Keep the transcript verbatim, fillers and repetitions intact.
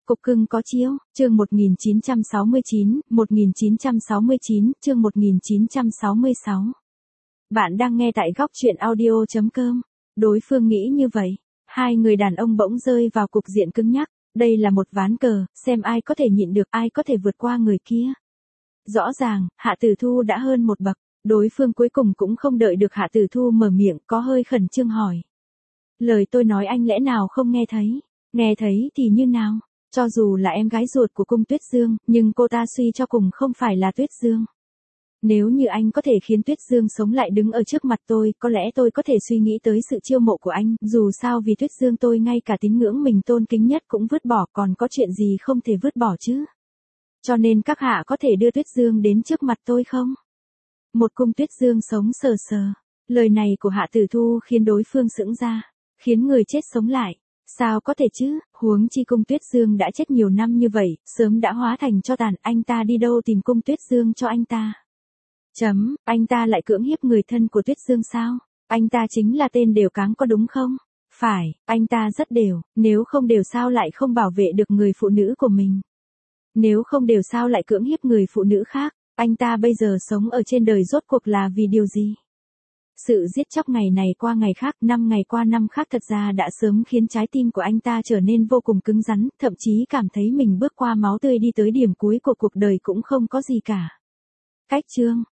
Cục cưng có chiếu, chương một nghìn chín trăm sáu mươi chín, một nghìn chín trăm sáu mươi chín, chương một nghìn chín trăm sáu mươi sáu. Bạn đang nghe tại góc truyện audio chấm com. Đối phương nghĩ như vậy. Hai người đàn ông bỗng rơi vào cục diện cứng nhắc. Đây là một ván cờ, xem ai có thể nhịn được, ai có thể vượt qua người kia. Rõ ràng, Hạ Tử Thu đã hơn một bậc. Đối phương cuối cùng cũng không đợi được Hạ Tử Thu mở miệng, có hơi khẩn trương hỏi. Lời tôi nói anh lẽ nào không nghe thấy? Nghe thấy thì như nào? Cho dù là em gái ruột của cung Tuyết Dương, nhưng cô ta suy cho cùng không phải là Tuyết Dương. Nếu như anh có thể khiến Tuyết Dương sống lại đứng ở trước mặt tôi, có lẽ tôi có thể suy nghĩ tới sự chiêu mộ của anh, dù sao vì Tuyết Dương tôi ngay cả tín ngưỡng mình tôn kính nhất cũng vứt bỏ, còn có chuyện gì không thể vứt bỏ chứ. Cho nên các hạ có thể đưa Tuyết Dương đến trước mặt tôi không? Một cung Tuyết Dương sống sờ sờ. Lời này của Hạ Tử Thu khiến đối phương sững ra, khiến người chết sống lại. Sao có thể chứ, huống chi cung Tuyết Dương đã chết nhiều năm như vậy, sớm đã hóa thành tro tàn, anh ta đi đâu tìm cung Tuyết Dương cho anh ta? Chấm, anh ta lại cưỡng hiếp người thân của Tuyết Dương sao? Anh ta chính là tên đều cáng có đúng không? Phải, anh ta rất đều, nếu không đều sao lại không bảo vệ được người phụ nữ của mình? Nếu không đều sao lại cưỡng hiếp người phụ nữ khác? Anh ta bây giờ sống ở trên đời rốt cuộc là vì điều gì? Sự giết chóc ngày này qua ngày khác, năm ngày qua năm khác thật ra đã sớm khiến trái tim của anh ta trở nên vô cùng cứng rắn, thậm chí cảm thấy mình bước qua máu tươi đi tới điểm cuối của cuộc đời cũng không có gì cả. Cách chương,